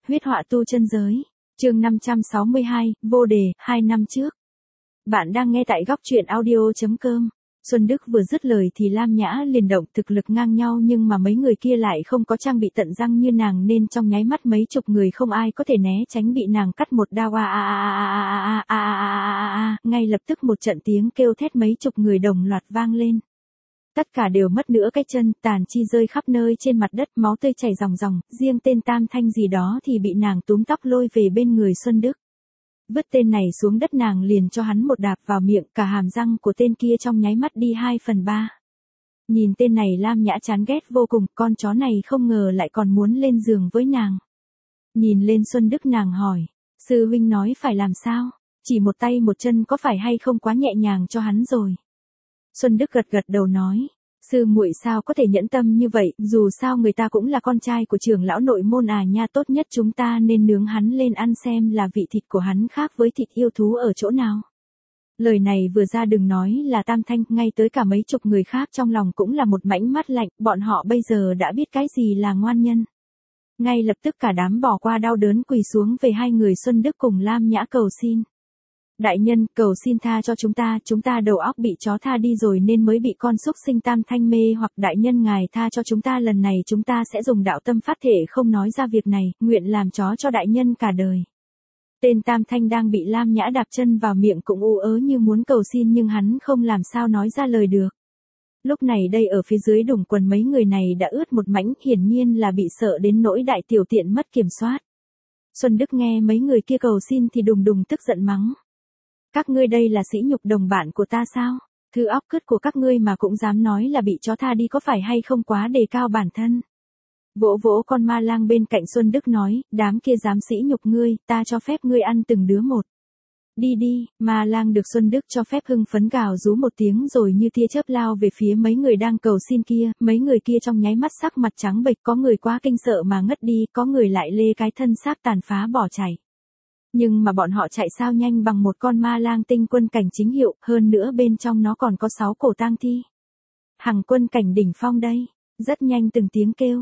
Huyết họa tu chân giới. Chương 562, vô đề, 2 năm trước. Bạn đang nghe tại góc truyện audio.com. Xuân Đức vừa dứt lời thì Lam Nhã liền động, thực lực ngang nhau nhưng mà mấy người kia lại không có trang bị tận răng như nàng nên trong nháy mắt mấy chục người không ai có thể né tránh bị nàng cắt một đao. Ngay lập tức một trận tiếng kêu thét mấy chục người đồng loạt vang lên. Tất cả đều mất nửa cái chân, tàn chi rơi khắp nơi trên mặt đất, máu tươi chảy ròng ròng, riêng tên Tam Thanh gì đó thì bị nàng túm tóc lôi về bên người Xuân Đức. Vứt tên này xuống đất nàng liền cho hắn một đạp vào miệng, cả hàm răng của tên kia trong nháy mắt đi 2/3. Nhìn tên này Lam Nhã chán ghét vô cùng, con chó này không ngờ lại còn muốn lên giường với nàng. Nhìn lên Xuân Đức nàng hỏi, sư huynh nói phải làm sao, chỉ một tay một chân có phải hay không quá nhẹ nhàng cho hắn rồi. Xuân Đức gật gật đầu nói, sư muội sao có thể nhẫn tâm như vậy, dù sao người ta cũng là con trai của trưởng lão nội môn à nha, tốt nhất chúng ta nên nướng hắn lên ăn xem là vị thịt của hắn khác với thịt yêu thú ở chỗ nào. Lời này vừa ra đừng nói là Tam Thanh, ngay tới cả mấy chục người khác trong lòng cũng là một mảnh mắt lạnh, bọn họ bây giờ đã biết cái gì là ngoan nhân. Ngay lập tức cả đám bỏ qua đau đớn quỳ xuống về hai người Xuân Đức cùng Lam Nhã cầu xin. Đại nhân, cầu xin tha cho chúng ta đầu óc bị chó tha đi rồi nên mới bị con súc sinh Tam Thanh mê hoặc, đại nhân ngài tha cho chúng ta, lần này chúng ta sẽ dùng đạo tâm phát thể không nói ra việc này, nguyện làm chó cho đại nhân cả đời. Tên Tam Thanh đang bị Lam Nhã đạp chân vào miệng cũng u ớ như muốn cầu xin nhưng hắn không làm sao nói ra lời được. Lúc này đây ở phía dưới đủng quần mấy người này đã ướt một mảnh, hiển nhiên là bị sợ đến nỗi đại tiểu tiện mất kiểm soát. Xuân Đức nghe mấy người kia cầu xin thì đùng đùng tức giận mắng. Các ngươi đây là sỉ nhục đồng bạn của ta sao? Thứ óc cứt của các ngươi mà cũng dám nói là bị chó tha đi, có phải hay không quá đề cao bản thân? Vỗ vỗ con ma lang bên cạnh Xuân Đức nói, đám kia dám sỉ nhục ngươi, ta cho phép ngươi ăn từng đứa một. Đi đi, ma lang được Xuân Đức cho phép hưng phấn gào rú một tiếng rồi như tia chớp lao về phía mấy người đang cầu xin kia, mấy người kia trong nháy mắt sắc mặt trắng bệch, có người quá kinh sợ mà ngất đi, có người lại lê cái thân xác tàn phá bỏ chạy. Nhưng mà bọn họ chạy sao nhanh bằng một con ma lang tinh quân cảnh chính hiệu, hơn nữa bên trong nó còn có 6 cổ tang thi. Hằng quân cảnh đỉnh phong đây. Rất nhanh từng tiếng kêu,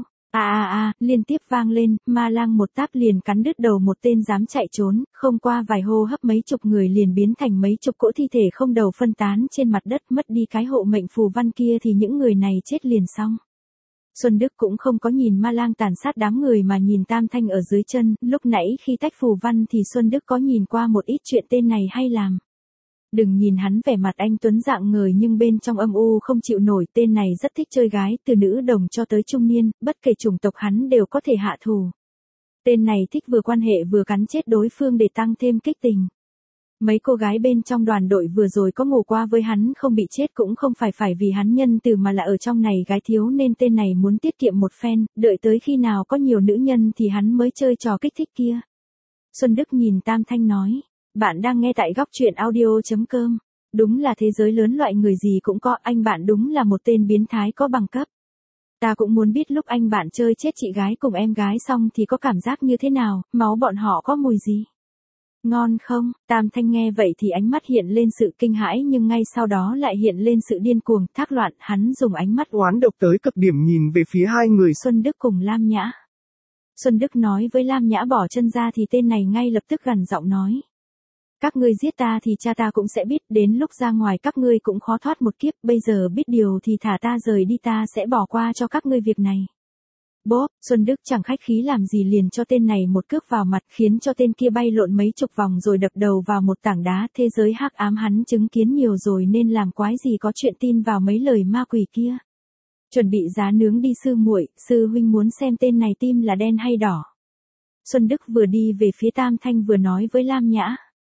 liên tiếp vang lên, ma lang một táp liền cắn đứt đầu một tên dám chạy trốn, không qua vài hô hấp mấy chục người liền biến thành mấy chục cỗ thi thể không đầu phân tán trên mặt đất, mất đi cái hộ mệnh phù văn kia thì những người này chết liền xong. Xuân Đức cũng không có nhìn ma lang tàn sát đám người mà nhìn Tam Thanh ở dưới chân, lúc nãy khi tách phù văn thì Xuân Đức có nhìn qua một ít chuyện tên này hay làm. Đừng nhìn hắn vẻ mặt anh tuấn dạng người nhưng bên trong âm u không chịu nổi, tên này rất thích chơi gái, từ nữ đồng cho tới trung niên, bất kể chủng tộc hắn đều có thể hạ thủ. Tên này thích vừa quan hệ vừa cắn chết đối phương để tăng thêm kích tình. Mấy cô gái bên trong đoàn đội vừa rồi có ngủ qua với hắn không bị chết cũng không phải vì hắn nhân từ mà là ở trong này gái thiếu nên tên này muốn tiết kiệm một phen, đợi tới khi nào có nhiều nữ nhân thì hắn mới chơi trò kích thích kia. Xuân Đức nhìn Tam Thanh nói, bạn đang nghe tại góc truyện audio.com, đúng là thế giới lớn loại người gì cũng có, anh bạn đúng là một tên biến thái có bằng cấp. Ta cũng muốn biết lúc anh bạn chơi chết chị gái cùng em gái xong thì có cảm giác như thế nào, máu bọn họ có mùi gì? Ngon không? Tam Thanh nghe vậy thì ánh mắt hiện lên sự kinh hãi nhưng ngay sau đó lại hiện lên sự điên cuồng, thác loạn, hắn dùng ánh mắt oán độc tới cực điểm nhìn về phía hai người Xuân Đức cùng Lam Nhã. Xuân Đức nói với Lam Nhã bỏ chân ra thì tên này ngay lập tức gằn giọng nói. Các ngươi giết ta thì cha ta cũng sẽ biết, đến lúc ra ngoài các ngươi cũng khó thoát một kiếp, bây giờ biết điều thì thả ta rời đi, ta sẽ bỏ qua cho các ngươi việc này. Bốp, Xuân Đức chẳng khách khí làm gì liền cho tên này một cước vào mặt khiến cho tên kia bay lộn mấy chục vòng rồi đập đầu vào một tảng đá, thế giới hắc ám hắn chứng kiến nhiều rồi nên làm quái gì có chuyện tin vào mấy lời ma quỷ kia. Chuẩn bị giá nướng đi sư muội, sư huynh muốn xem tên này tim là đen hay đỏ. Xuân Đức vừa đi về phía Tam Thanh vừa nói với Lam Nhã.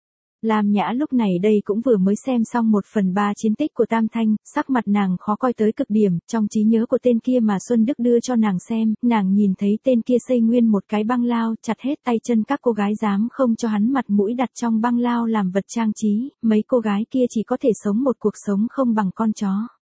Lam Nhã lúc này đây cũng vừa mới xem xong 1/3 chiến tích của Tam Thanh, sắc mặt nàng khó coi tới cực điểm, trong trí nhớ của tên kia mà Xuân Đức đưa cho nàng xem, nàng nhìn thấy tên kia xây nguyên một cái băng lao, chặt hết tay chân các cô gái dám không cho hắn mặt mũi đặt trong băng lao làm vật trang trí, mấy cô gái kia chỉ có thể sống một cuộc sống không bằng con chó.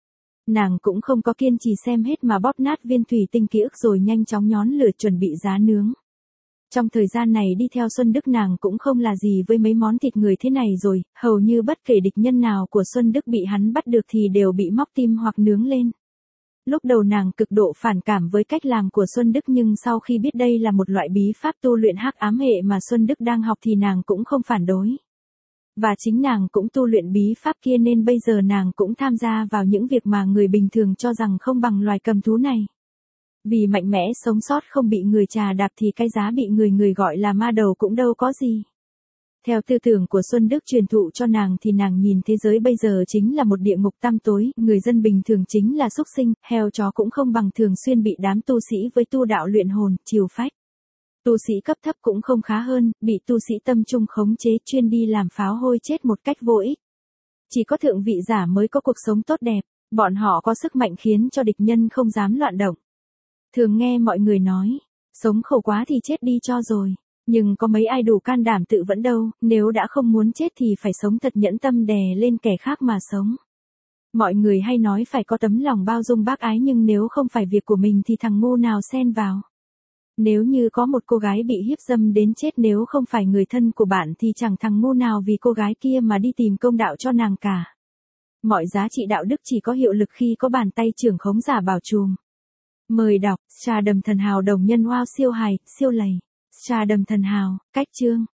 Nàng cũng không có kiên trì xem hết mà bóp nát viên thủy tinh ký ức rồi nhanh chóng nhón lửa chuẩn bị giá nướng. Trong thời gian này đi theo Xuân Đức nàng cũng không là gì với mấy món thịt người thế này rồi, hầu như bất kể địch nhân nào của Xuân Đức bị hắn bắt được thì đều bị móc tim hoặc nướng lên. Lúc đầu nàng cực độ phản cảm với cách làm của Xuân Đức nhưng sau khi biết đây là một loại bí pháp tu luyện hắc ám hệ mà Xuân Đức đang học thì nàng cũng không phản đối. Và chính nàng cũng tu luyện bí pháp kia nên bây giờ nàng cũng tham gia vào những việc mà người bình thường cho rằng không bằng loài cầm thú này. Vì mạnh mẽ sống sót không bị người trà đạp thì cái giá bị người gọi là ma đầu cũng đâu có gì. Theo tư tưởng của Xuân Đức truyền thụ cho nàng thì nàng nhìn thế giới bây giờ chính là một địa ngục tăm tối, người dân bình thường chính là súc sinh, heo chó cũng không bằng thường xuyên bị đám tu sĩ với tu đạo luyện hồn, chiều phách. Tu sĩ cấp thấp cũng không khá hơn, bị tu sĩ tâm trung khống chế chuyên đi làm pháo hôi chết một cách vô ích. Chỉ có thượng vị giả mới có cuộc sống tốt đẹp, bọn họ có sức mạnh khiến cho địch nhân không dám loạn động. Thường nghe mọi người nói, sống khổ quá thì chết đi cho rồi. Nhưng có mấy ai đủ can đảm tự vẫn đâu, nếu đã không muốn chết thì phải sống thật nhẫn tâm đè lên kẻ khác mà sống. Mọi người hay nói phải có tấm lòng bao dung bác ái nhưng nếu không phải việc của mình thì thằng ngu nào xen vào. Nếu như có một cô gái bị hiếp dâm đến chết nếu không phải người thân của bạn thì chẳng thằng ngu nào vì cô gái kia mà đi tìm công đạo cho nàng cả. Mọi giá trị đạo đức chỉ có hiệu lực khi có bàn tay trưởng khống giả bảo trùm. Mời đọc, Trà Đầm Thần Hào đồng nhân wow siêu hài, siêu lầy. Trà Đầm Thần Hào, cách chương.